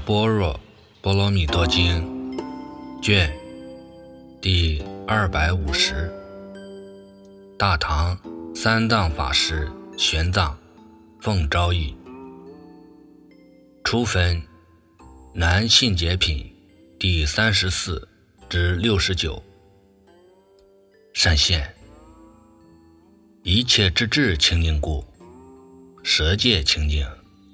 般若波罗蜜多经卷第250，大唐三藏法师玄奘奉诏译，初分南信解品第34至69。善现一切之智清净故，舍戒清净；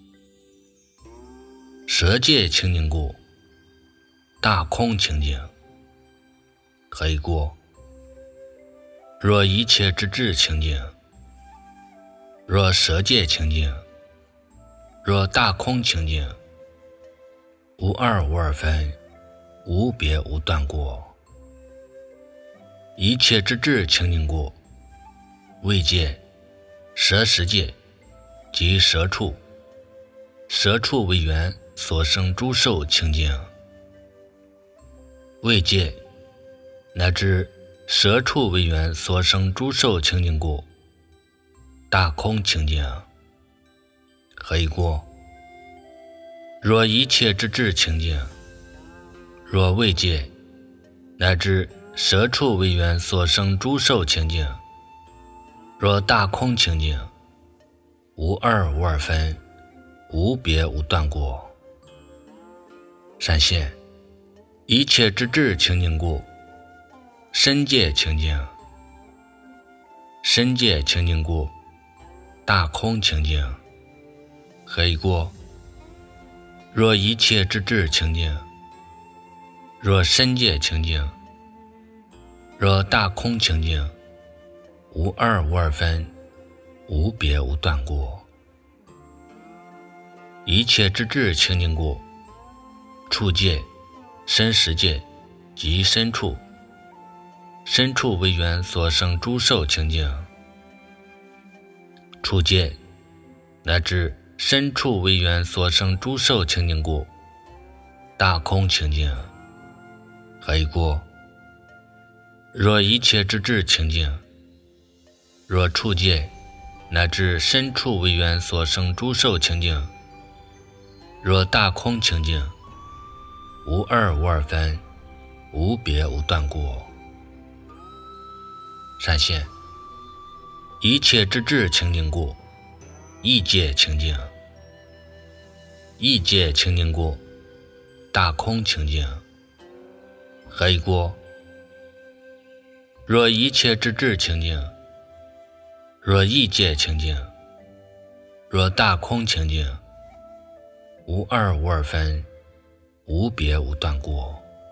舍戒清净故，大空清净。何以故？若一切之智清净，若舍戒清净，若大空清净，无二无二分，无别无断过。一切之智清净故，位界、舍十界及舍处，舍处为缘所生诸受清净；位界乃至舍处为缘所生诸受清净故，大空清净。何以故？若一切之智清净，若位界乃至舍处为缘所生诸受清净，若大空清净，无二无二分，无别无断过。善现一切之智清净故，身界清净；身界清净故，大空清净。何以故？若一切之智清净，若身界清净，若大空清净，无二无二分，无别无断过。一切之智清净故，处界、身十界及身处，身处为缘所生诸受清净；处界乃至身处为缘所生诸受清净故，大空清净。何以故？若一切之智清净，若处界乃至身处为缘所生诸受清净，若大空清净，无二无二分，无别无断过。善现一切之智清净故，意界清净；意界清净故，大空清净。何以故？若一切之智清净，若意界清净，若大空清净，无二无二分，无别无断过。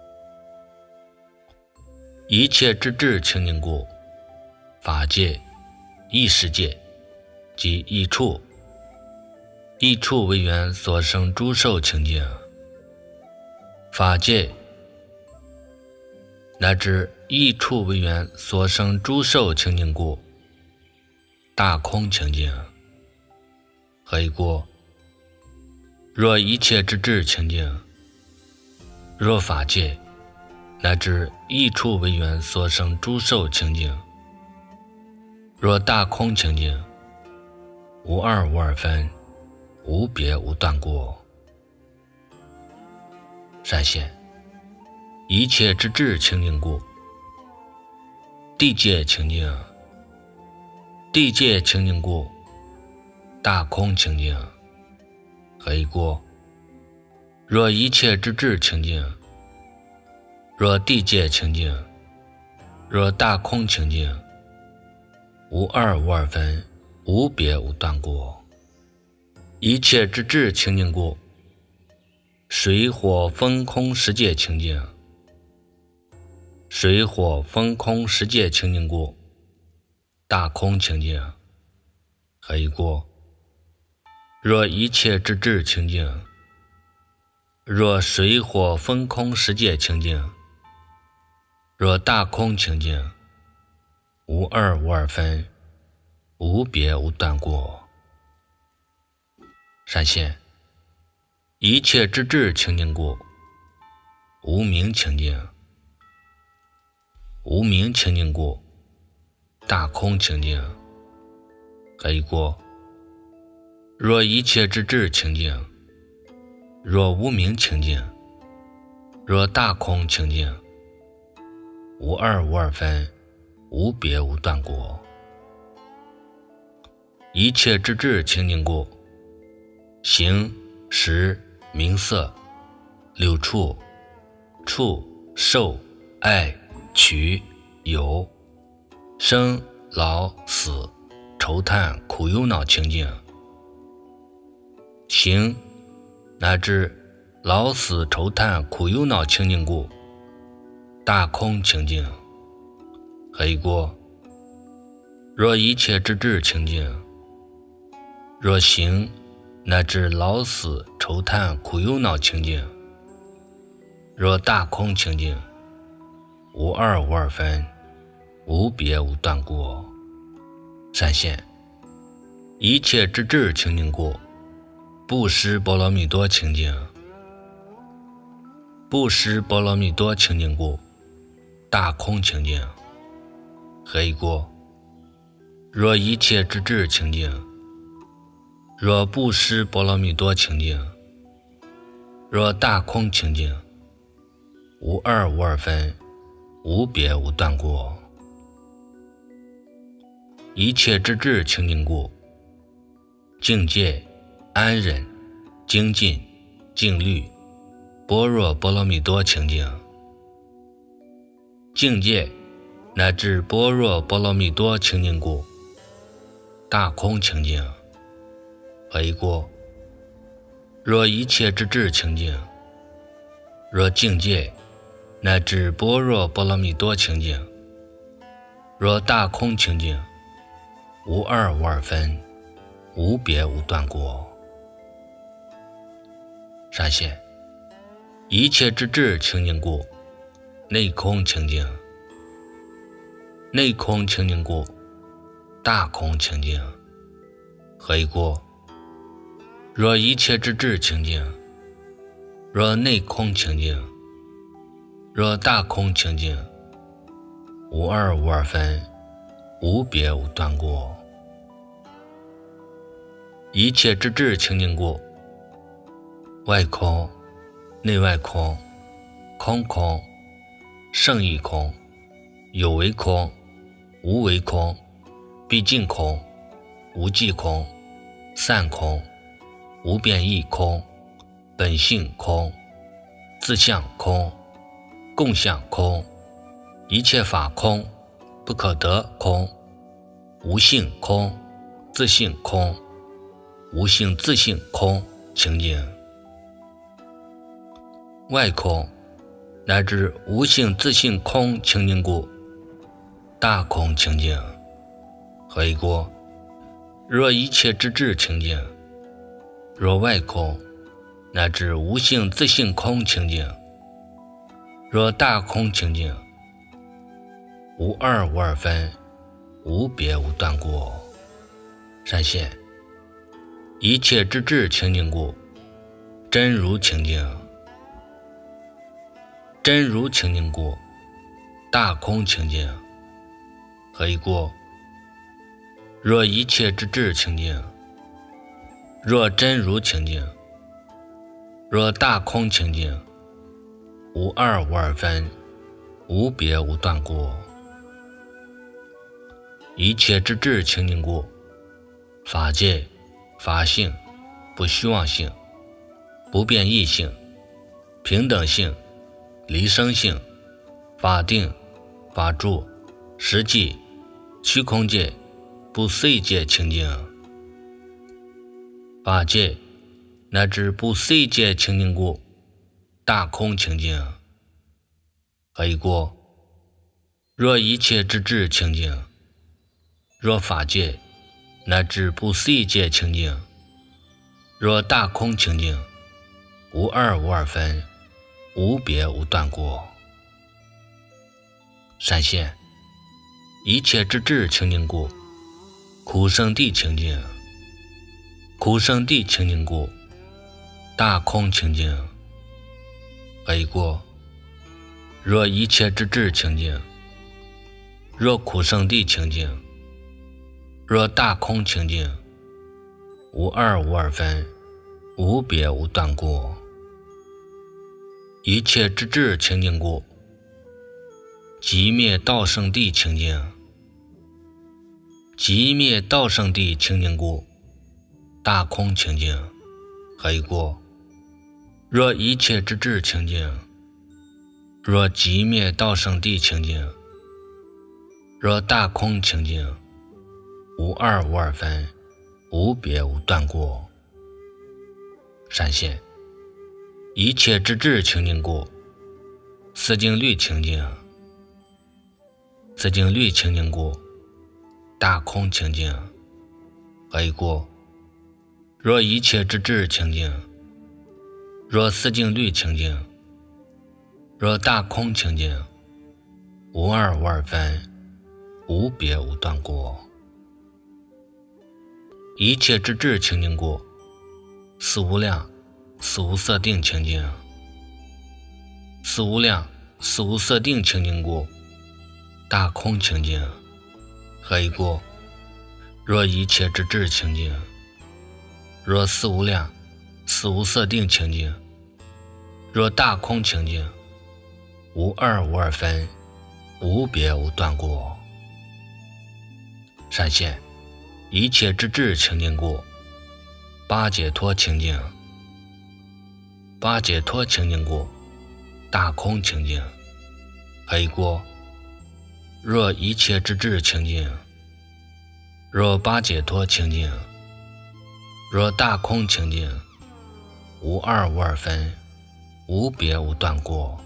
一切之智清净故，法界、意识界及意处，意处为缘所生诸受清净；法界乃至意处为缘所生诸受清净故，大空清净。何以故？若一切之智清净，若法界乃至意处为缘所生诸受清净，若大空清净，无二无二分，无别无断过。善现一切之智清净故，地界清净；地界清净故，大空清净。何以故？若一切之智清净，若地界清净，若大空清净，无二无二分，无别无断过。一切之智清净故，水火风空十界清净；水火风空十界清净故，大空清净。何以故？若一切之智清净，若水火风空十界清净，若大空清净，无二无二分，无别无断过。善现一切之智清净故，无明清净；无明清净故，大空清净。何以故？若一切之智清净， 若无明清净，若大空清净，无二无二分，无别无断过。一切之智清净故，形、识、名色、六处、触、受、爱、取、有、生、老、死、愁叹、苦忧恼清净。形乃至老死愁叹苦忧恼清净故，大空清净。何以故？若一切之智清净，若形乃至老死愁叹苦忧恼清净，若大空清净，无二无二分，无别无断过。闪现一切之智清净故，不施波罗蜜多清净。不施波罗蜜多清净故，大空清净。何以故？若一切之智清净，若不施波罗蜜多清净，若大空清净，无二无二分，无别无断过。一切之智清净故，境界、安忍、精进、静虑、般若波罗蜜多清净。境界乃至般若波罗蜜多清净故，大空清净。何以故？若一切之智清净，若境界乃至般若波罗蜜多清净，若大空清净，无二无二分，无别无断过。闪现一切之智清净故，内空清净。内空清净故，大空清净。何以故？若一切之智清净，若内空清净，若大空清净，无二无二分，无别无断过。一切之智清净故，外空、内外空、空空、胜义空、有为空、无为空、毕竟空、无际空、散空、无变异空、本性空、自相空、共相空、一切法空、不可得空、无性空、自性空、无性自性空清净。外空乃至无性自性空清净故，大空清净。何以故？若一切之智清净，若外空乃至无性自性空清净，若大空清净，无二无二分，无别无断过。闪现一切之智清净故，真如清净。真如清净故，大空清净。何以故？若一切之智清净，若真如清净，若大空清净，无二无二分，无别无断过。一切之智清净故，法界、法性、不虚妄性、不变异性、平等性、离生性、法定、法住、实际、虚空界、不思议界清净。法界乃至不思议界清净故，大空清净。何以故？若一切之智清净，若法界乃至不思议界清净，若大空清净，无二无二分，无别无断过。闪现一切之智清净故，苦生地清净。苦生地清净故，大空清净。何以故？若一切之智清净，若苦生地清净，若大空清净，无二无二分，无别无断过。 一切之智清净故，寂灭道圣地清净。寂灭道圣地清净故，大空清净。何以故？若一切之智清净，若寂灭道圣地清净，若大空清净，无二无二分，无别无断过。闪现一切之智清净故，四境律清净。四境律清净故，大空清净。何以故？若一切之智清净，若四境律清净，若大空清净，无二无二分，无别无断过。一切之智清净故，四无量四无色定清净。四无量四无色定清净故，大空清净。何以故？若一切之智清净，若四无量四无色定清净，若大空清净，无二无二分，无别无断过。闪现一切之智清净故，八解脱清净。八解脱清净故，大空清净。何以故？若一切之智清净，若八解脱清净，若大空清净，无二无二分，无别无断过。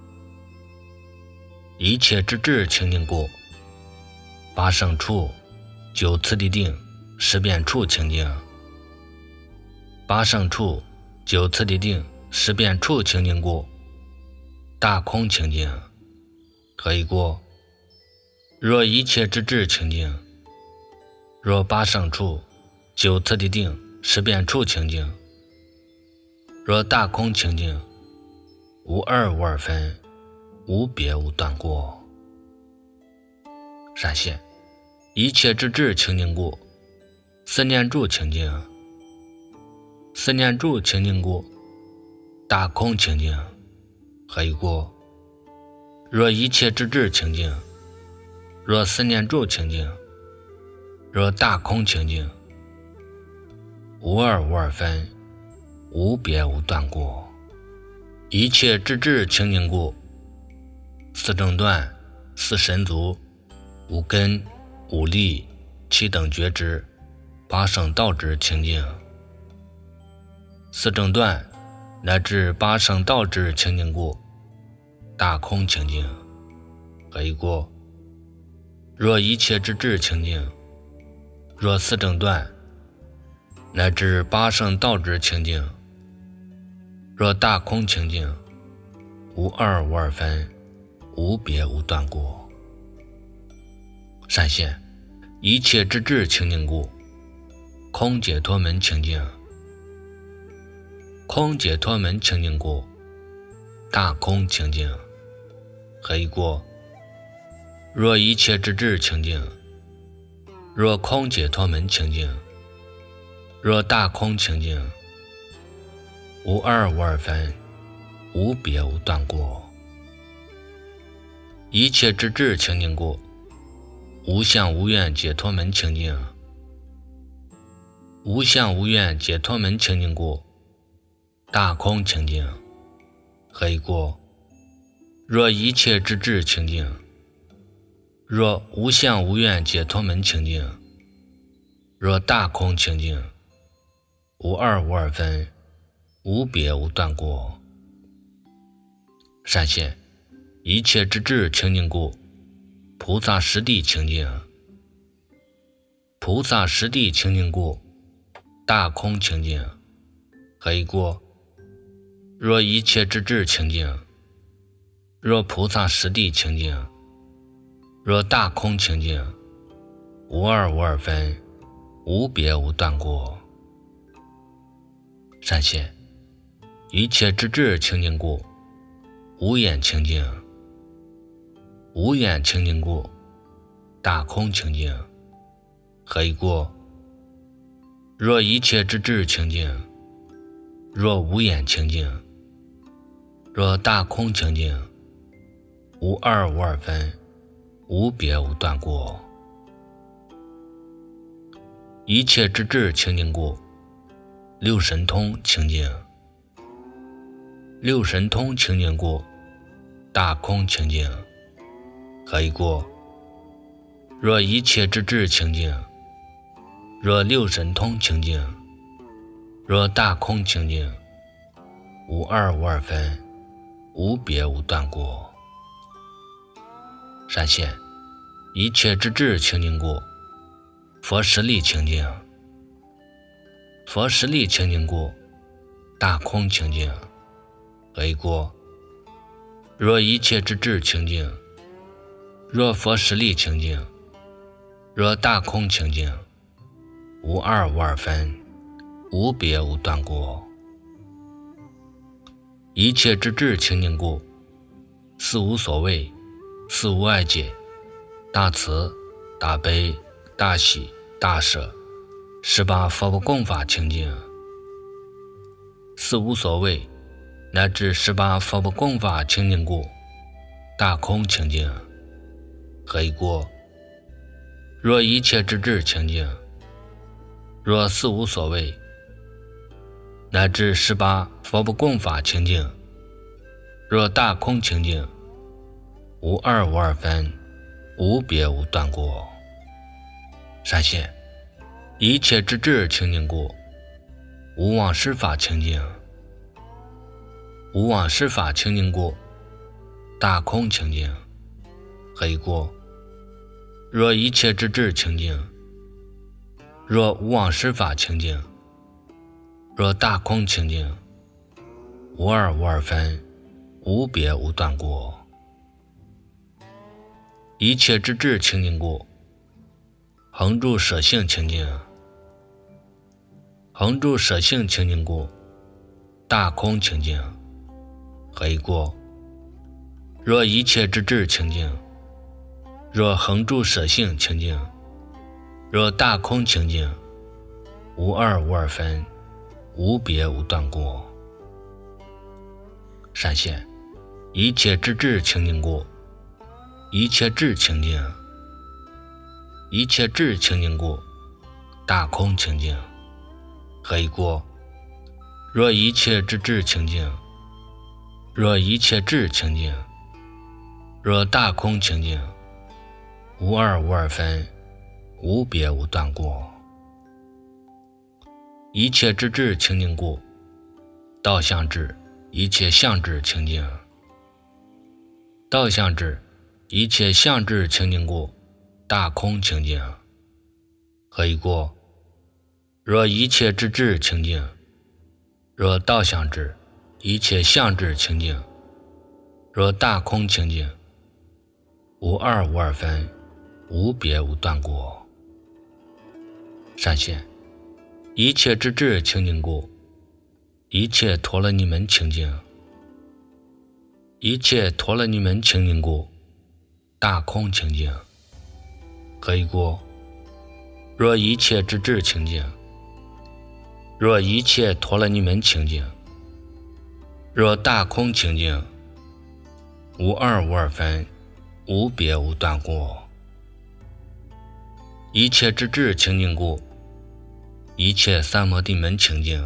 一切之智清净故，八圣处九次第定十遍处清净。八圣处九次第定十遍处清净故，大空清净。何以故？若一切之智清净，若八圣处九次第定十遍处清净，若大空清净，无二无二分，无别无断过。闪现一切之智清净故，四念住清净。四念住清净故，大空清净。何以故？若一切之智清净，若四念住清净，若大空清净，无二无二分，无别无断过。一切之智清净故，四正断四神足五根五力七等觉知八圣道知清净。四正断乃至八圣道知清净故，大空清净。何以故？若一切之智清净，若四正断乃至八圣道知清净，若大空清净，无二无二分，无别无断过。闪现一切之智清净故，空解脱门清净。空解脱门清净故，大空清净。何以故？若一切之智清净，若空解脱门清净，若大空清净，无二无二分，无别无断过。一切之智清净故，无相无愿解脱门清净。无相无愿解脱门清净故，大空清净。何以故？若一切之智清净，若无相无愿解脱门清净，若大空清净，无二无二分，无别无断过。闪现一切之智清净故，菩萨实地清净。菩萨实地清净故，大空清净。何以故？若一切之智清净，若菩萨实地清净，若大空清净，无二无二分，无别无断过。闪现一切之智清净故，无眼清净。无眼清净故，大空清净。何以故？若一切之智清净，若无眼清净， 若大空清净，无二无二分，无别无断过。一切之智清净故，六神通清净。六神通清净故，大空清净。何以故？若一切之智清净，若六神通清净，若大空清净，无二无二分，无别无断过。闪现一切之智清净故，佛实力清净。佛实力清净故，大空清净。何以故？若一切之智清净，若佛实力清净，若大空清净，无二无二分，无别无断过。一切之智清净故，四无所谓，四无碍解，大慈大悲大喜大舍，18佛不共法清净。四无所谓乃至18佛不共法清净故，大空清净。何以故？若一切之智清净，若四无所谓乃至18佛不共法清净，若大空清净，无二无二分，无别无断过。闪现一切之智清净故，无妄施法清净。无妄施法清净故，大空清净。何以故？若一切之智清净，若无妄施法清净，若大空清净，无二无二分，无别无断过。一切之智清净故，恒住舍性清净。恒住舍性清净故，大空清净。何以故？若一切之智清净，若恒住舍性清净，若大空清净，无二无二分，无别无断过。闪现一切之智清净故，一切智清净。一切智清净故，大空清净。何以故？若一切之智清净，若一切智清净，若大空清净，无二无二分，无别无断过。一切之智清净故，道相智一切相智清净。道相智一切相智清净故，大空清净。何以故？若一切之智清净，若道相智一切相智清净，若大空清净，无二无二分，无别无断过。闪现一切之智清净故，一切陀罗尼门清净。一切陀罗尼门清净故，大空清净。何以故？若一切之智清净，若一切陀罗尼门清净，若大空清净，无二无二分，无别无断过。一切之智清净故，一切三摩地门清净。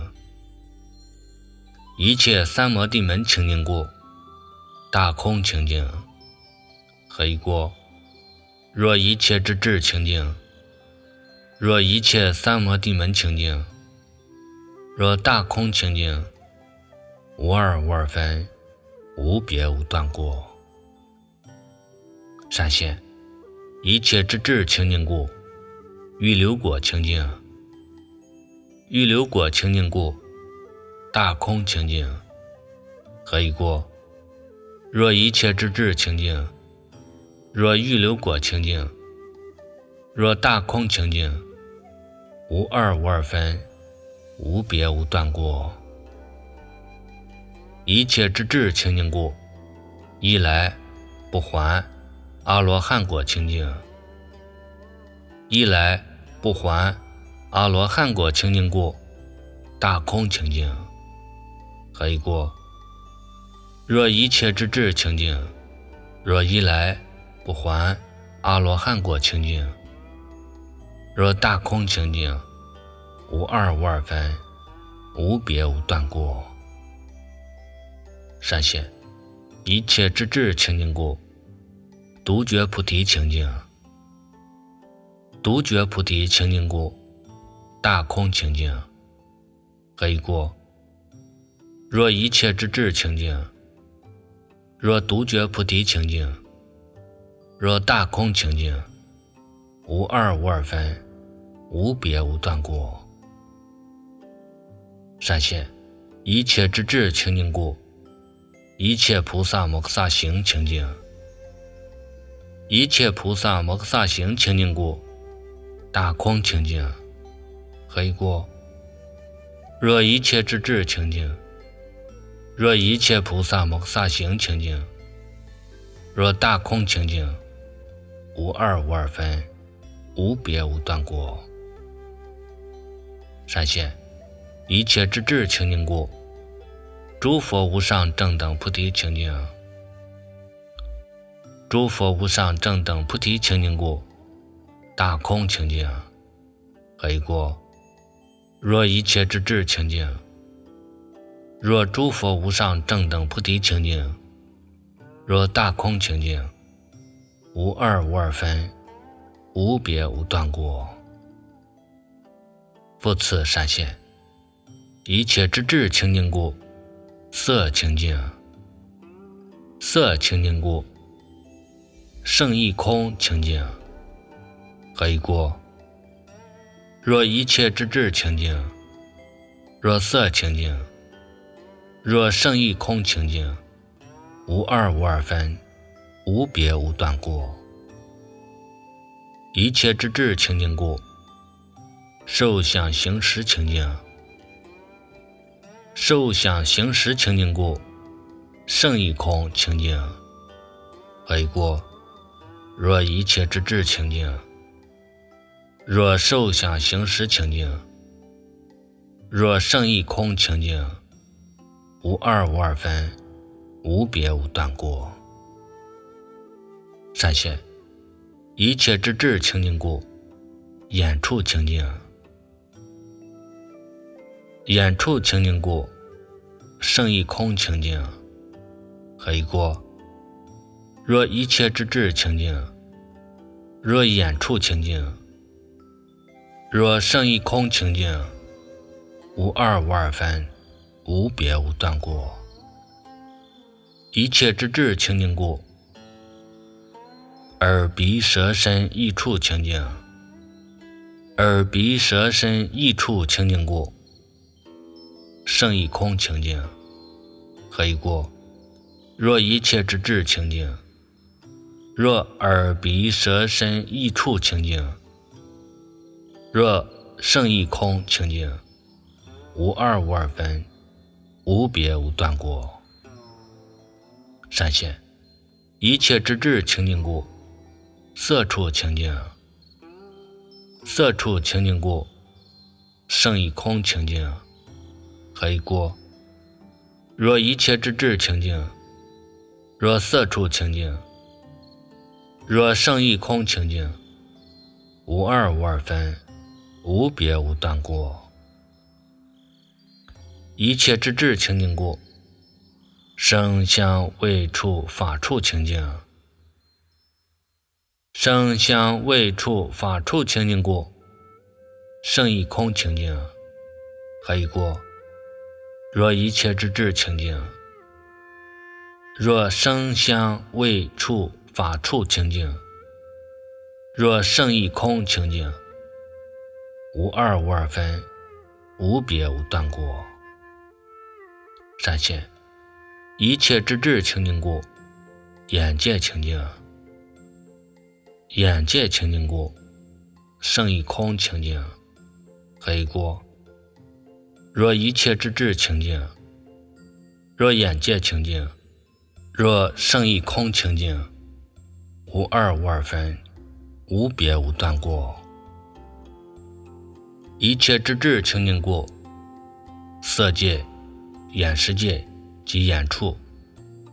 一切三摩地门清净故，大空清净。何以故？若一切之智清净，若一切三摩地门清净，若大空清净，无二无二分，无别无断过。闪现一切之智清净故，预流果清净。预流果清净故，大空清净。何以故？若一切之智清净，若预流果清净，若大空清净，无二无二分，无别无断过。一切之智清净故，一来不还阿罗汉果清净。一来不还阿罗汉果清净故，大空清净。何以故？ 若一切之智清净，若一来不还阿罗汉果清净，若大空清净，无二无二分，无别无断过。善现一切之智清净故，独觉菩提清净。独觉菩提清净故，大空清净。何以故？若一切之智清净，若独觉菩提清净，若大空清净，无二无二分，无别无断过。善现一切之智清净故，一切菩萨摩诃萨行清净。一切菩萨摩诃萨行清净故，大空清净。何以故？若一切之智清净，若一切菩萨摩诃萨行清净，若大空清净，无二无二分，无别无断过。善现一切之智清净故，诸佛无上正等菩提清净。诸佛无上正等菩提清净故，大空清净。何以故？若一切之智清净，若诸佛无上正等菩提清净，若大空清净，无二无二分，无别无断过。复次善现一切之智清净故，色清净。色清净故，胜义空清净。何以故？若一切之智清净，若色清净，若胜义空清净，无二无二分，无别无断过。一切之智清净故，受想行识清净。受想行识清净故，胜义空清净。何以故？若一切之智清净，若受想行识清净，若胜义空清净，无二无二分，无别无断过。善现一切之智清净故，眼处清净。眼处清净故，胜义空清净。何以故？若一切之智清净，若眼处清净，若胜义空清净，无二无二分，无别无断过。一切之智清净故，耳鼻舌身意处清净。耳鼻舌身意处清净故，胜义空清净。何以故？若一切之智清净，若耳鼻舌身意处清净，若胜义空清净，无二无二分，无别无断过。善现一切之智清净故，色处清净。色处清净故，胜义空清净。何以故？若一切之智清净，若色处清净，若胜义空清净，无二无二分，无别无断过。一切之智清净故，声香味触法处清净。声香味触法处清净故，胜义空清净。何以故？若一切之智清净，若声香味触法处清净，若胜义空清净，无二无二分，无别无断过。善现一切之智清净故，眼界清净。眼界清净故，胜义空清净。何以故？若一切之智清净，若眼界清净，若胜义空清净，无二无二分，无别无断过。一切之智清净故，色界、眼识界及眼处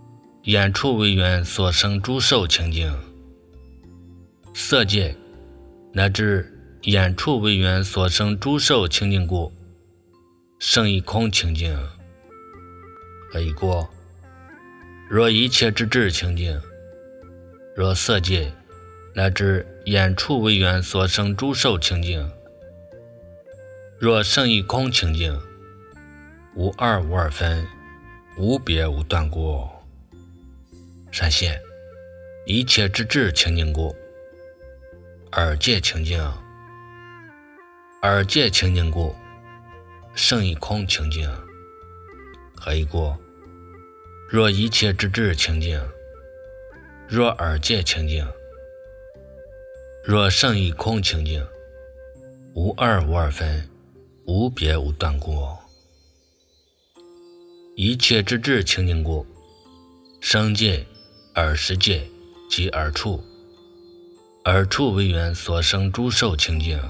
眼处为缘所生诸受情境。色界乃至眼处为缘所生诸受情境故，胜一空情境。何以过？若一切之智情境，若色界乃至眼处为缘所生诸受情境，若胜一空情境，无二无二分，无别无断故。闪现一切之智情境故，耳界情境，耳界情境故，胜一空情境。何以故？若一切之智情境，若耳界情境，若胜一空情境，无二无二分，无别无断故。一切之智情境故，声界、耳识界及耳处，耳处为缘所生诸受情境。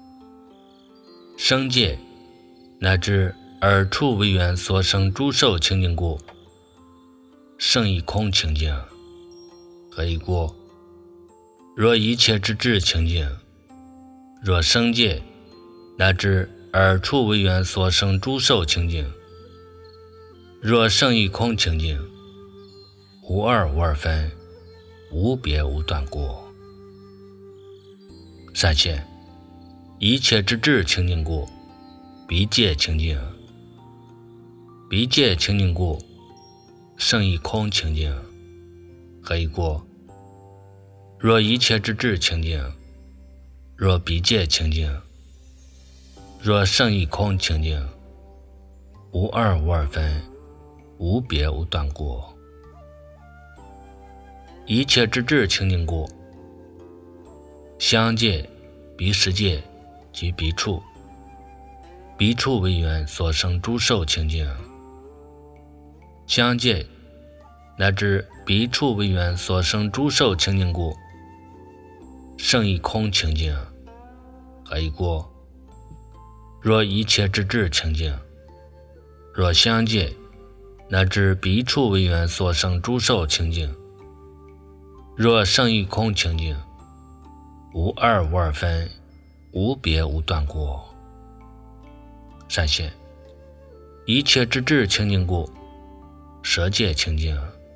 声界乃至耳处为缘所生诸受情境故，胜一空情境。何以故？若一切之智情境，若声界乃至耳处为缘所生诸受情境，若胜一空情境，无二无二分，无别无断故。闪现一切之智情境故，鼻界情境，鼻界情境故，胜一空情境。何以故？若一切之智情境，若鼻界情境，若胜一空情境，无二无二分，无别无断故。一切之智情境故，香界、鼻识界及鼻处，鼻处为缘所生诸受情境。香界乃至鼻处为缘所生诸受情境故，胜一空情境。何以故？若一切之智情境，若香界乃至鼻处为缘所生诸受情境，若胜一空情境，无二无二分，无别无断故。闪现一切之智情境故，舌界情境，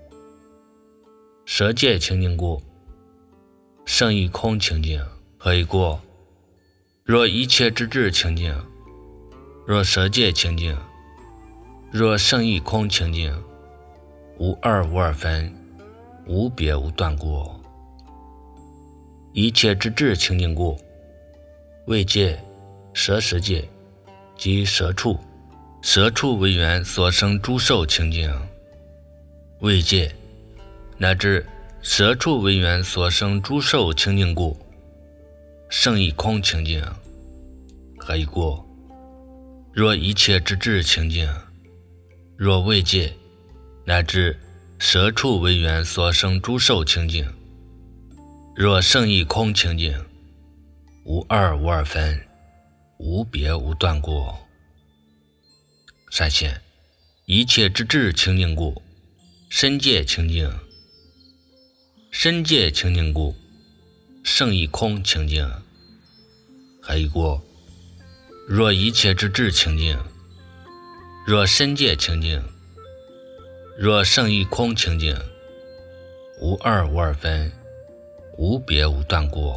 舌界情境故，胜一空情境。何以故？若一切之智情境，若舌界情境，若胜一空情境，无二无二分，无别无断故。一切之智情境故，味界、舌识界及舌处，舌处为缘所生诸受情境。味界乃至舌处为缘所生诸受情境故，胜一空情境。何以故？若一切之智情境，若味界乃至舌处为缘所生诸受情境，若胜一空情境，无二无二分，无别无断故。闪现一切之智情境故，身界情境，身界情境故，胜一空情境。何以故？若一切之智情境，若身界情境，若胜一空情境，无二无二分，无别无断故。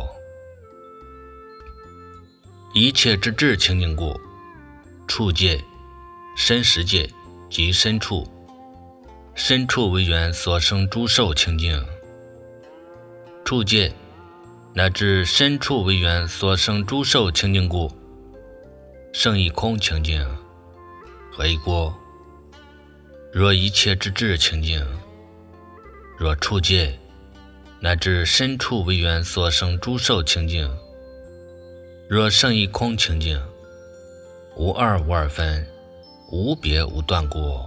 一切之智情境故，触界、身识界及身处，身处为缘所生诸受情境。触界乃至身处为缘所生诸受情境故，胜一空情境。何以故？若一切之智情境，若触界乃至身处为缘所生诸受情境，若胜一空情境，无二无二分，无别无断故。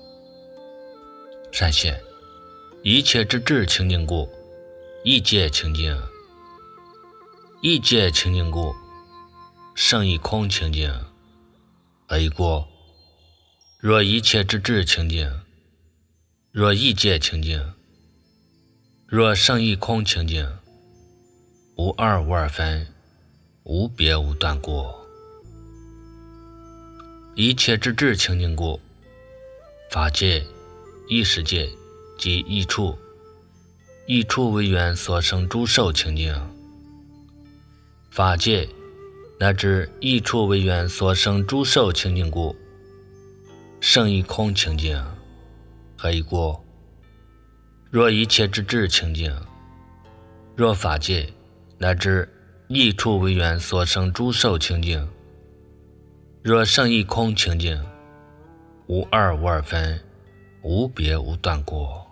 闪现一切之智情境故，意界情境，意界情境故，胜一空情境。何以故？若一切之智情境， 若一界清净，若胜一空清净，无二无二分，无别无断过。一切之智清净故，法界、异世界及异处，异处为缘所生诸受清净。法界乃至异处为缘所生诸受清净故，胜一空清净。何以故？若一切之智清净，若法界乃至异处为缘所生诸受清净，若胜一空清净，无二无二分，无别无断过。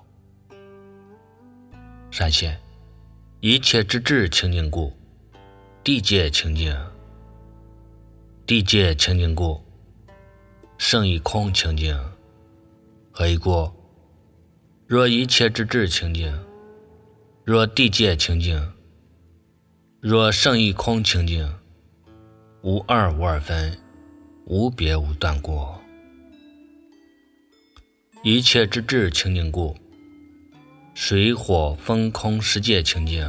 闪现一切之智清净故，地界清净。地界清净故，胜一空清净。何以故？若一切之智清净，若地界清净，若胜一空清净，无二无二分，无别无断过。一切之智清净故，水火风空世界清净。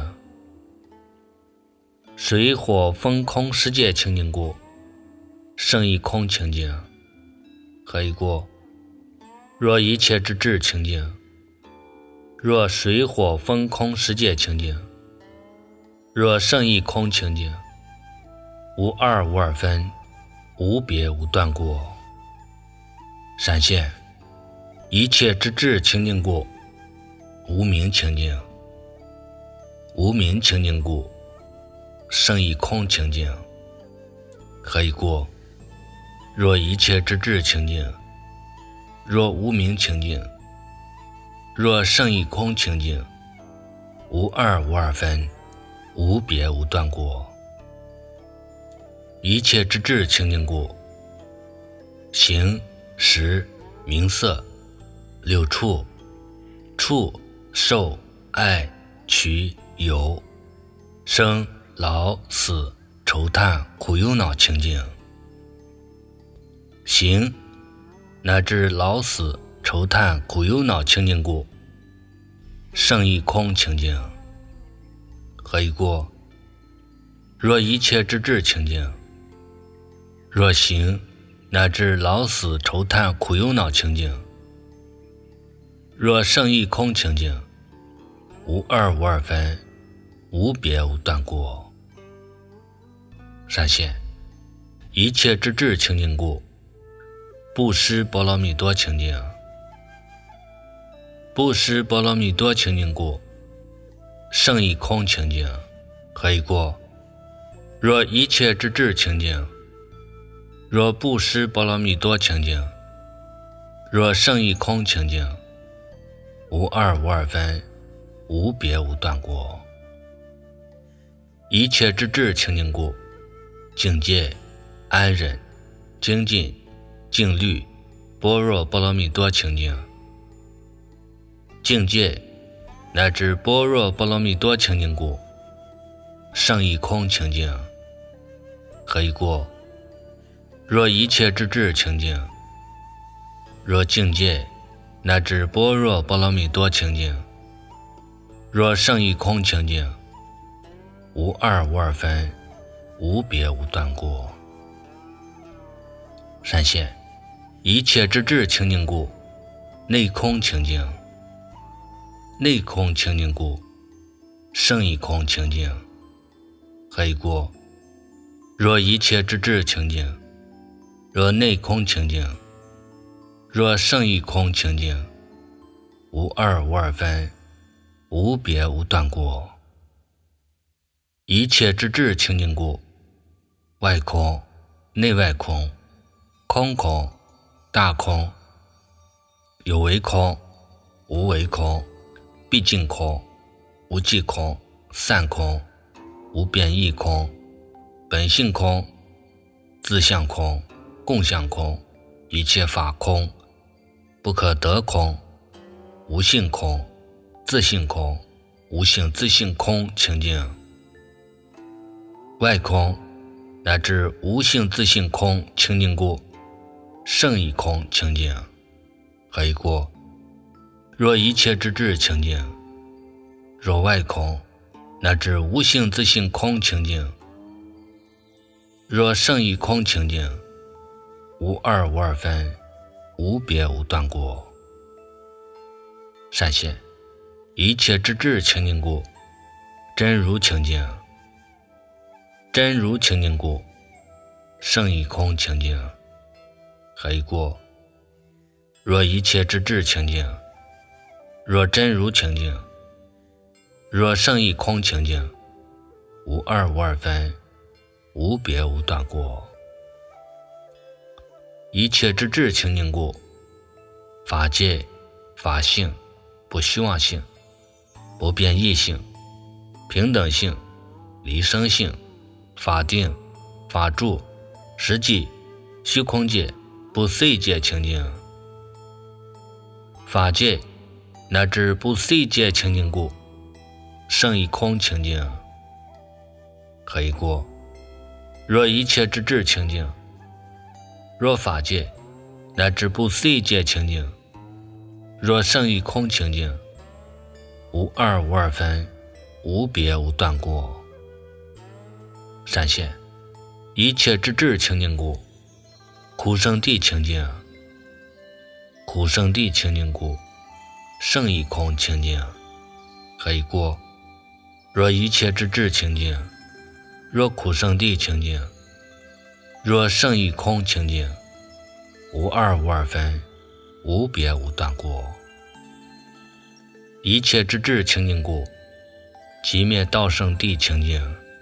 水火风空世界清净故，胜一空清净。何以故？若一切之智清净，若水火风空世界清净，若胜一空清净，无二无二分，无别无断过。闪现一切之智清净故，无明清净。无明清净故，胜一空清净。何以故？若一切之智清净，若无明清净，若胜一空清净，无二无二分，无别无断过。一切之智清净故，形、识、名色、六处、触、受、爱、取、有、生、老、死、愁叹、苦忧恼清净。形乃至老死愁叹苦忧恼清净故，胜一空清净。何以故？若一切之智清净，若形乃至老死愁叹苦忧恼清净，若胜一空清净，无二无二分，无别无断过。闪现一切之智清净故，布施波罗蜜多清净。布施波罗蜜多清净故，胜一空清净。何以故？若一切之智清净，若布施波罗蜜多清净，若胜一空清净，无二无二分，无别无断过。一切之智清净故，境界、安忍、精进、静虑、般若波罗蜜多清净。境界乃至般若波罗蜜多清净故，胜一空清净。何以故？若一切之智清净，若境界乃至般若波罗蜜多清净，若胜一空清净，无二无二分，无别无断过。闪现一切之智清净故，内空清净。内空清净故，胜一空清净。何以故？若一切之智清净，若内空清净，若胜一空清净，无二无二分，无别无断过。一切之智清净故，外空、内外空、空空、大空、有为空、无为空、毕竟空、无际空、散空、无变异空、本性空、自相空、共相空、一切法空、不可得空、无性空、自性空、无性自性空清净。外空乃至无性自性空清净故，胜一空清净。何以故？ 若一切之智清净，若外空，乃至无性自性空清净，若胜义空清净，无二无二分，无别无断过。善现一切之智清净故，真如清净，真如清净故，胜义空清净，何以故？若一切之智清净，若真如清净，若胜义空清净，无二无二分，无别无断过。一切之智清净故，法界、法性、不虚妄性、不变异性、平等性、离生性、法定、法住、实际、虚空界、不随界清净。法界乃至不随界清净故，胜义空清净。何以故？若一切之智清净，若法界乃至不随界清净，若胜义空清净，无二无二分，无别无断过。善现一切之智清净故，苦生地清净，苦生地清净故，胜义空清净。何以故？若一切之智清净，若苦生地清净，若胜义空清净，无二无二分，无别无断过。一切之智清净故，即灭道圣地清净，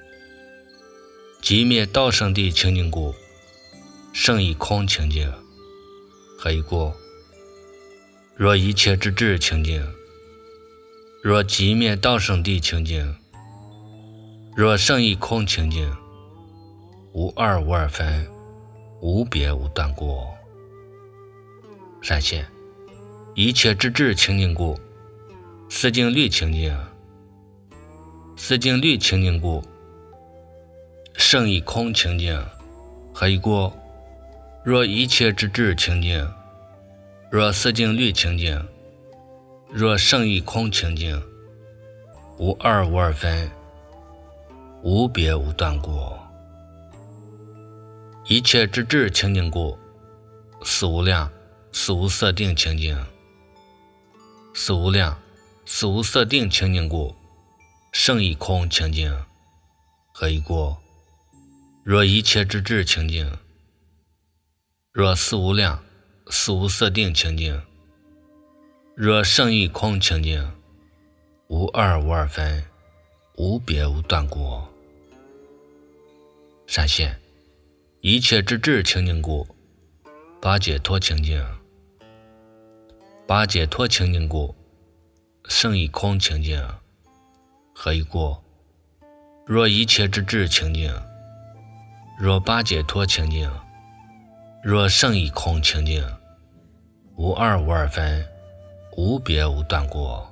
即灭道圣地清净故，胜义空清净。何以故？若一切之智清净，若即灭道圣地清净，若胜义空清净，无二无二分，无别无断过。善现一切之智清净故，四境律清净，四境律清净故，胜义空清净。何以故？若一切之智清净，若四境律清净，若胜义空清净，无二无二分，无别无断过。一切之智清净故，四无量、四无色定清净，四无量、四无色定清净故，胜义空清净。何以故？若一切之智清净，若四无量、四无色定清净，若胜义空清净，无二无二分，无别无断过。善现一切之智清净故，八解脱清净，八解脱清净故，胜义空清净。何以故？若一切之智清净，若八解脱清净，若胜义空清净，无二无二分，无别无断过。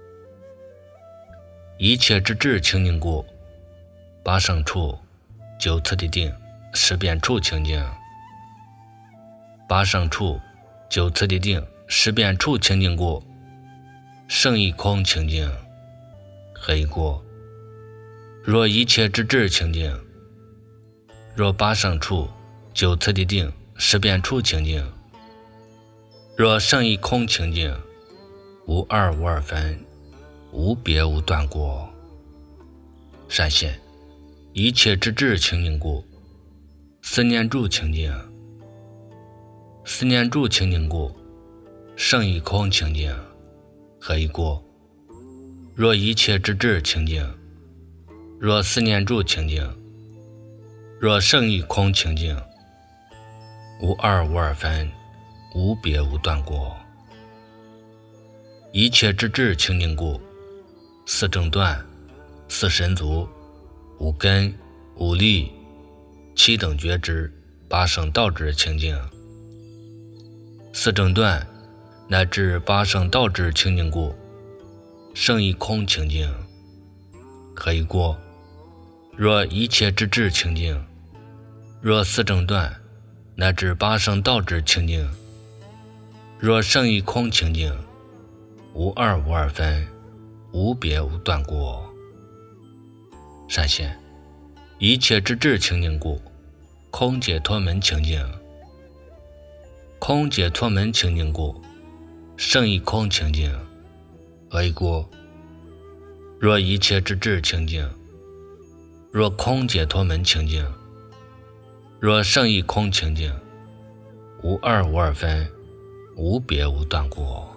一切之智清净故，八胜处、九次第定、十遍处清净，八胜处、九次第定、十遍处清净故，胜义空清净。何以故？若一切之智清净，若八胜处、九次第定、十遍处清净，若胜义空清净，无二无二分，无别无断过。善现一切之智清净故，思念住清净，思念住清净故，胜义空清净。何以故？若一切之智清净，若思念住清净，若胜义空清净，无二无二分，无别无断过。一切之智清净故，四正断、四神足、五根、五力、七等觉知、八圣道智清净。四正断乃至八圣道智清净故，胜义空清净。何以故？若一切之智清净，若四正断乃至八圣道智清净，若胜义空清净， 无二无二分，无别无断过。闪现一切之智清净故，空解脱门清净。空解脱门清净故，胜一空清净。何以故？若一切之智清净，若空解脱门清净，若胜一空清净，无二无二分，无别无断过。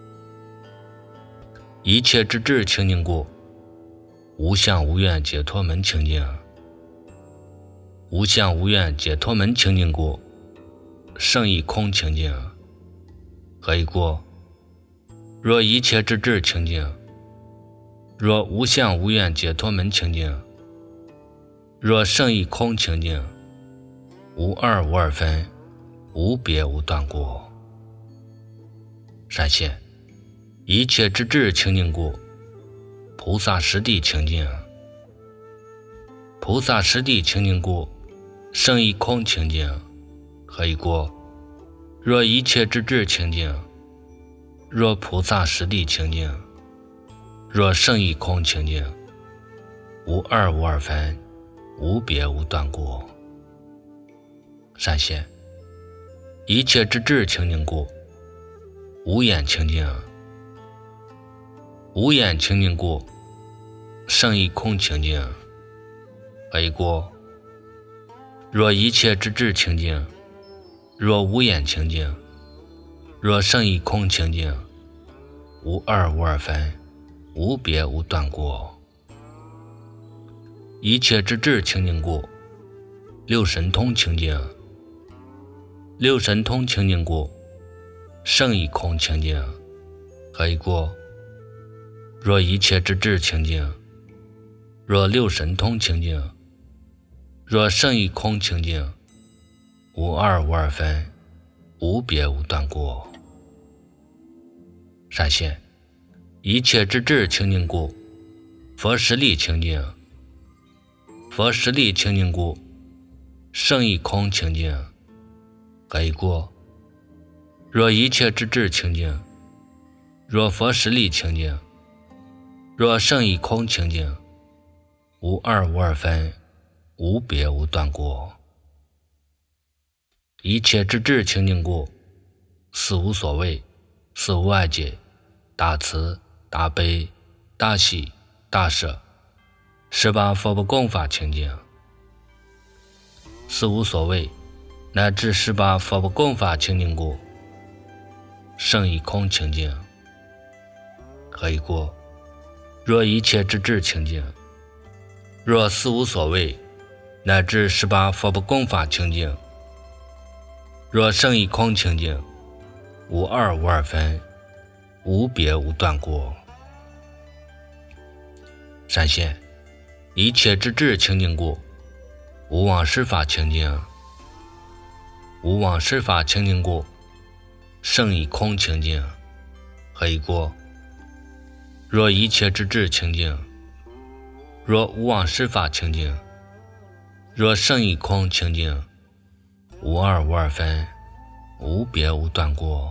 一切之智清净故，无相无愿解脱门清净。无相无愿解脱门清净故，胜一空清净。何以故？若一切之智清净，若无相无愿解脱门清净，若胜一空清净，无二无二分，无别无断过。闪现一切之智清净故，菩萨实地清净。菩萨实地清净故，胜一空清净。何以故？若一切之智清净，若菩萨实地清净，若胜一空清净，无二无二分，无别无断过。闪现一切之智清净故，无眼清净。无眼清净故，胜一空清净。何以故？若一切之智清净，若无眼清净，若胜一空清净，无二无二分，无别无断过。一切之智清净故，六神通清净。六神通清净故，胜一空清净。何以故？若一切之智清净，若六神通清净，若胜一空清净，无二无二分，无别无断过。闪现一切之智清净故，佛实力清净。佛实力清净故，胜一空清净。何以故？若一切之智清净，若佛实力清净，若胜一空清净，无二无二分，无别无断过。一切之智清净故，四无所谓，四无碍解，大慈大悲大喜大舍，18佛不共法清净。四无所谓乃至18佛不共法清净故，胜一空清净。何以故？若一切之智清净，若四无所谓乃至18佛不共法清净，若胜一空清净，无二无二分，无别无断过。闪现一切之智清净故，无妄施法清净。无妄施法清净故，胜一空清净。何以故？若一切之智清净，若无妄施法清净，若胜一空清净，无二无二分，无别无断过。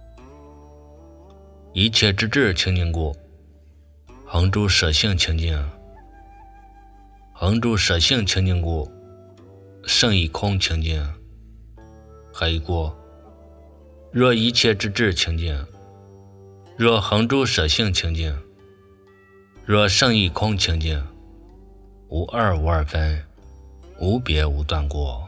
一切之智清净故，恒诸舍性清净。恒诸舍性清净故，胜一空清净。何以故？若一切之智清净，若恒诸舍性清净，若胜一空清净，无二无二分，无别无断过。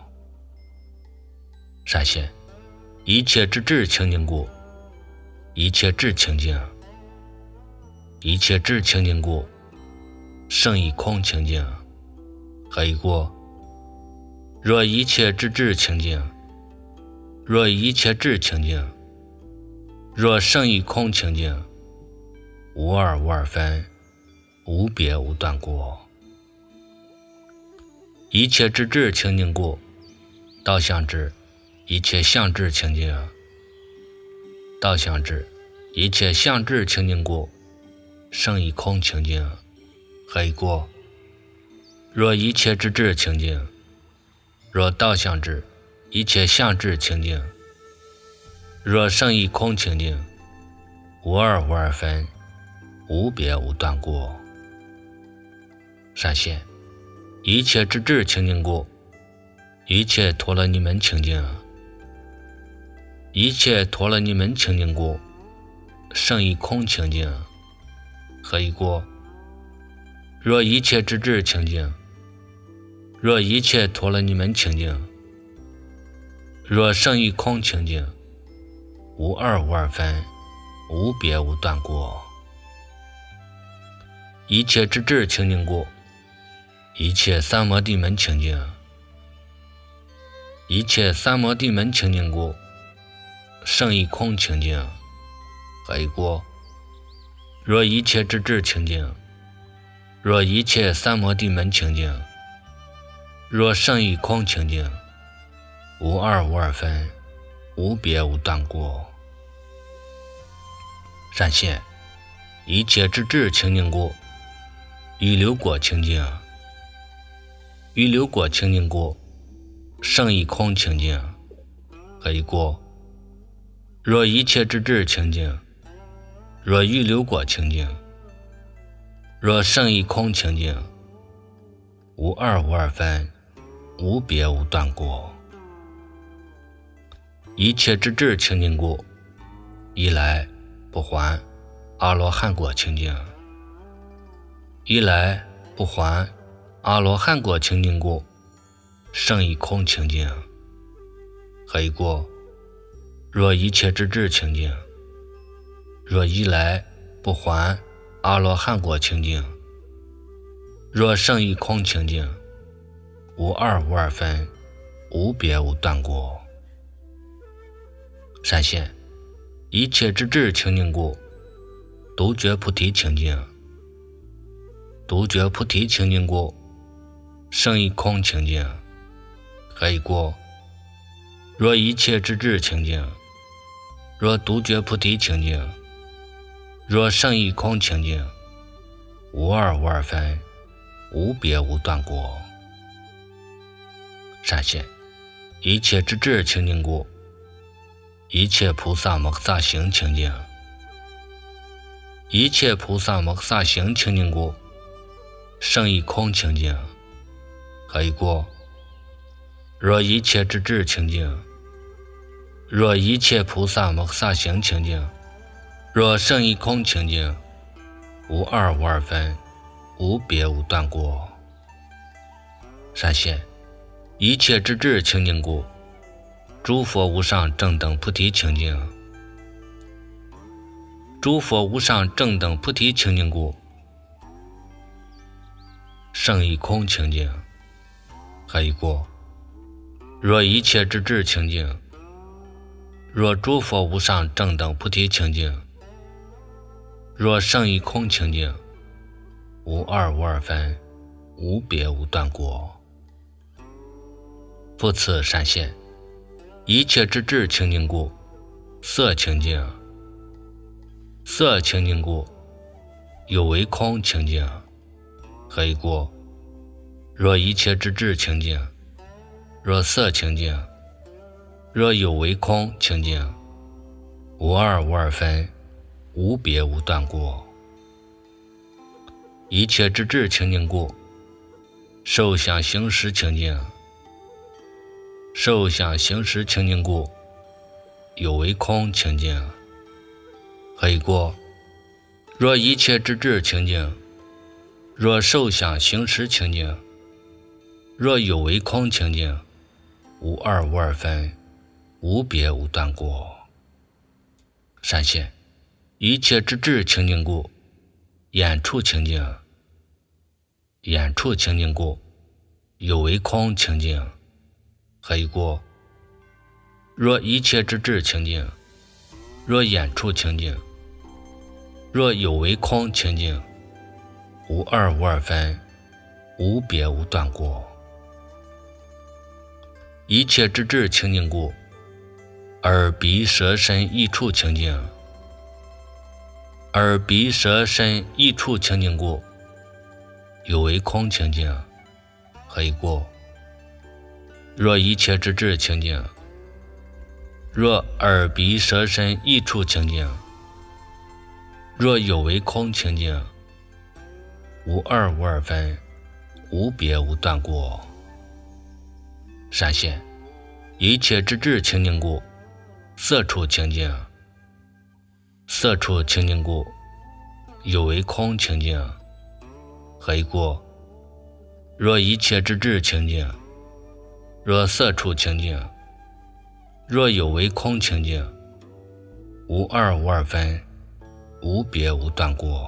闪现一切之智清净故，一切智清净。一切智清净故，胜一空清净。何以故？若一切之智清净，若一切智清净，若胜一空清净，无二无二分，无别无断过。一切之智清净故，道相智一切相智清净。道相智一切相智清净故，胜一空清净。何以故？若一切之智清净，若道相智一切相智清净，若胜一空清净， 无二无二分，无别无断过。闪现，一切之智清净故，一切陀罗尼门清净，一切陀罗尼门清净故，胜一空清净。何以故？若一切之智清净，若一切陀罗尼门清净，若胜一空清净，无二无二分，无别无断过。一切之智清净故，一切三摩地门清净，一切三摩地门清净故，胜一空清净。何以故？若一切之智清净，若一切三摩地门清净，若胜一空清净，无二无二分，无别无断过。闪现，一切之智清净故，预流果清净，预流果清净故，胜一空清净。何以故？若一切之智清净，若预流果清净，若胜一空清净，无二无二分，无别无断过。一切之智清净故，一来不还阿罗汉果清净，一来不还阿罗汉果清净故，胜一空清净。何以故？若一切之智清净，若一来不还阿罗汉果清净，若胜一空清净，无二无二分，无别无断过。闪现，一切之智清净故，独觉菩提清净，独觉菩提清净故，胜一空清净。何以故？若一切之智清净，若独觉菩提清净，若胜一空清净，无二无二分，无别无断过。闪现，一切之智清净故，一切菩萨摩诃萨行清净，一切菩萨摩诃萨行清净故，胜一空清净。何以故？若一切之智清净，若一切菩萨摩诃萨行清净，若胜一空清净，无二无二分，无别无断过。闪现，一切之智清净故，诸佛无上正等菩提清净，诸佛无上正等菩提清净故，胜一空清净。何以故？若一切之智清净，若诸佛无上正等菩提清净，若胜一空清净，无二无二分，无别无断过。复次闪现，一切之智清净故，色清净，色清净故，有为空清净。何以故？若一切之智清净，若色清净，若有为空清净，无二无二分，无别无断过。一切之智清净故，受想行识清净，受想行识清净故，有为空清净。何以故？若一切之智清净，若受想行识清净，若有为空清净，无二无二分，无别无断过。闪现，一切之智清净故，眼处清净，眼处清净故，有为空清净。何以故？若一切之智清净，若眼处清净，若有为空清净，无二无二分，无别无断过。一切之智清净故，耳鼻舌身意处清净，耳鼻舌身意处清净故，有为空清净。何以故？若一切之智清净，若耳鼻舌身意处清净， 若有为空情境，无二无二分，无别无断过。闪现一切之智清净故，色处清净，色处清净故，有为空清净，何以故？若一切之智清净，若色处清净，若有为空清净，无二无二分，无别无断过。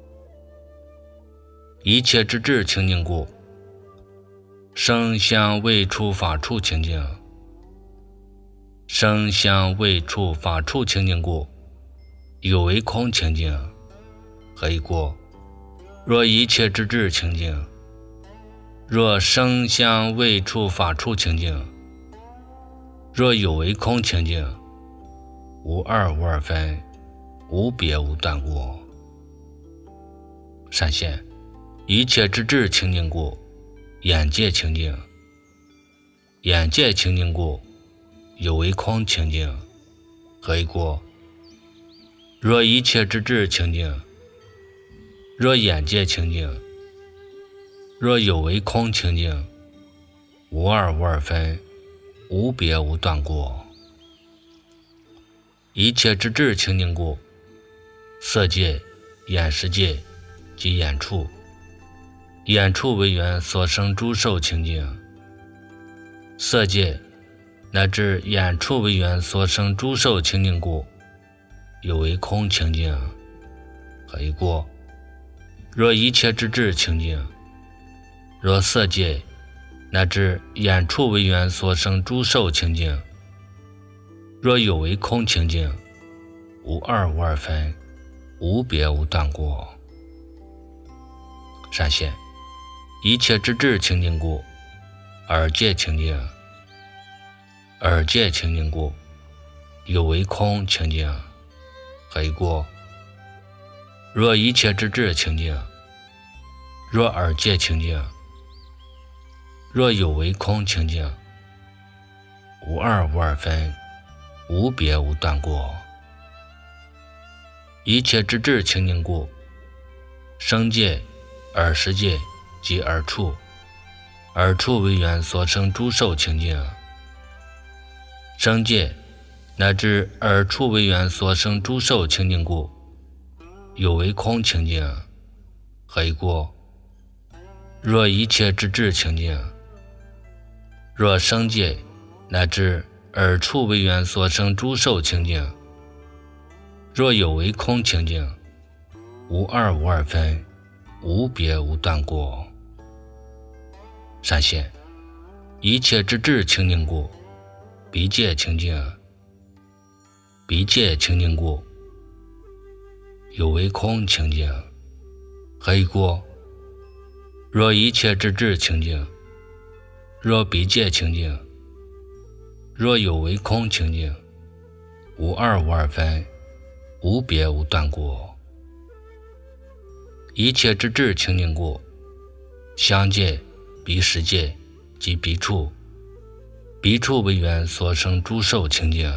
一切之智清净故，声香味触法处清净，声香味触法处清净故，有为空清净，何以故？若一切之智清净，若声香味触法处清净，若有为空清净，无二无二分，无别无断过。闪现一切之智清净故，眼界清净，眼界清净故，有为空清净，何以故？若一切之智清净，若眼界清净，若有为空清净，无二无二分，无别无断过。一切之智清净故，色界、眼识界及眼处，眼处为缘所生诸受清净，色界乃至眼处为缘所生诸受清净故，有为空清净，何以故？若一切之智清净，若色界乃至眼处为缘所生诸受清净，若有为空清净，无二无二分，无别无断过。闪现一切之智清净故，耳界清净，耳界清净故，有为空清净，何以故？若一切之智清净，若耳界清净，若有为空清净，无二无二分，无别无断过。一切之智清净故，声界、耳识界及耳处，耳处为缘所生诸受清净，声界乃至耳处为缘所生诸受清净故，有为空清净，何以故？若一切之智清净，若声界乃至耳处为缘所生诸受清净，若有为空清净，无二无二分，无别无断过。闪现一切之智清净故，鼻界清净，鼻界清净故，有为空清净，何以故？若一切之智清净，若鼻界清净，若有为空清净，无二无二分，无别无断过。一切之智清净故，香界、鼻识界及鼻处，鼻处为缘所生诸受清净，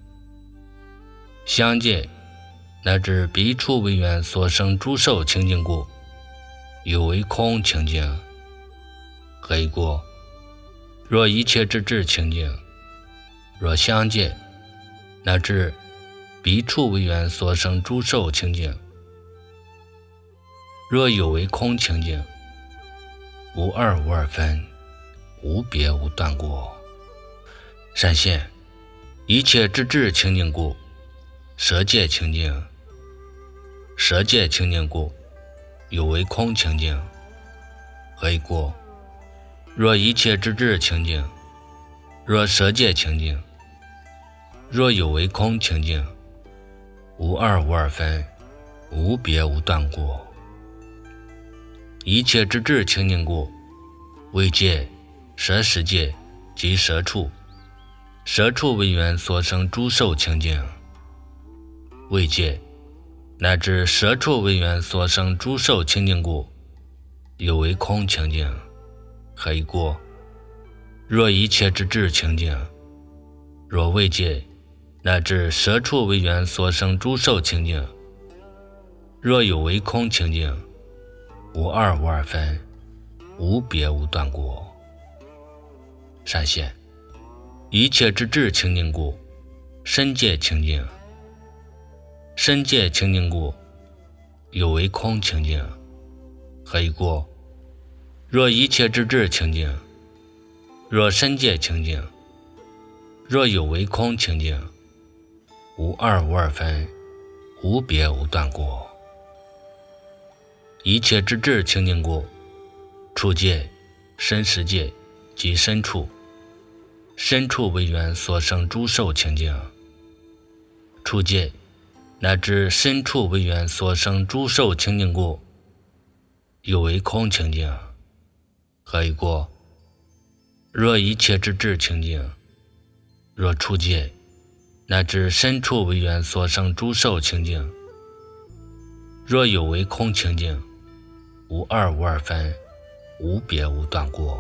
香界乃至鼻处为缘所生诸受清净故，有为空清净，何以故？若一切之智清净，若香界乃至鼻处为缘所生诸受清净，若有为空清净，无二无二分，无别无断过。闪现一切之智清净故，舌界清净，舌界清净故，有为空清净，何以故？若一切之智清净，若舌界清净，若有为空清净，无二无二分，无别无断过。一切之智清净故，味界、舌识界及舌处，舌处为缘所生诸受清净，味界乃至舌处为缘所生诸受清净故，有为空清净，何以故？若一切之智清净，若味界乃至舌处为缘所生诸受清净， 若有唯空清净，无二无二分，无别无断故。闪现一切之智清净故，身界清净。身界清净故，有唯空清净。何以故？若一切之智清净，若身界清净，若有唯空清净，无二无二分，无别无断故。一切之智清净故，处界、身识界及身处，身处为缘所生诸受清净。处界乃至身处为缘所生诸受清净故，有唯空清净。何以故？若一切之智清净，若处界乃至身处为缘所生诸受清净，若有唯空清净，无二无二分，无别无断故。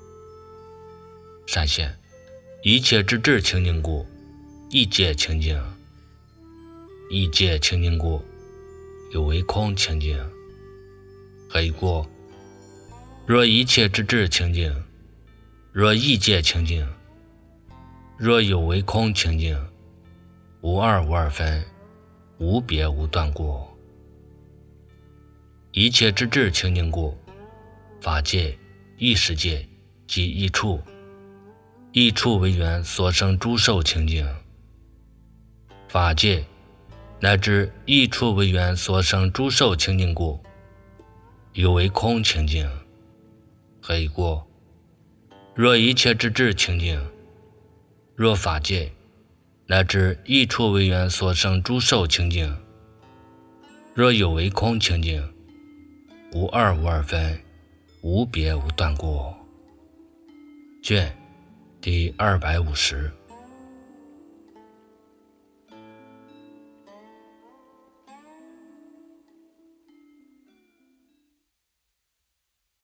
闪现一切之智清净故，意界清净。意界清净故，有唯空清净。何以故？若一切之智清净，若意界清净，若有唯空清净，无二无二分，无别无断故。一切之智清净故，法界、意识界及意处，意处为缘所生诸受清净。法界乃至意处为缘所生诸受清净故，有唯空清净。何以故？若一切之智清净，若法界乃至意处为缘所生诸受清净，若有唯空清净，无二无二分，无别无断故。卷第250。